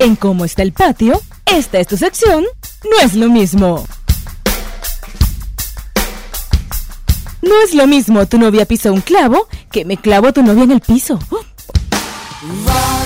En Cómo está el patio, esta es tu sección, no es lo mismo. No es lo mismo tu novia pisa un clavo que me clavo a tu novia en el piso.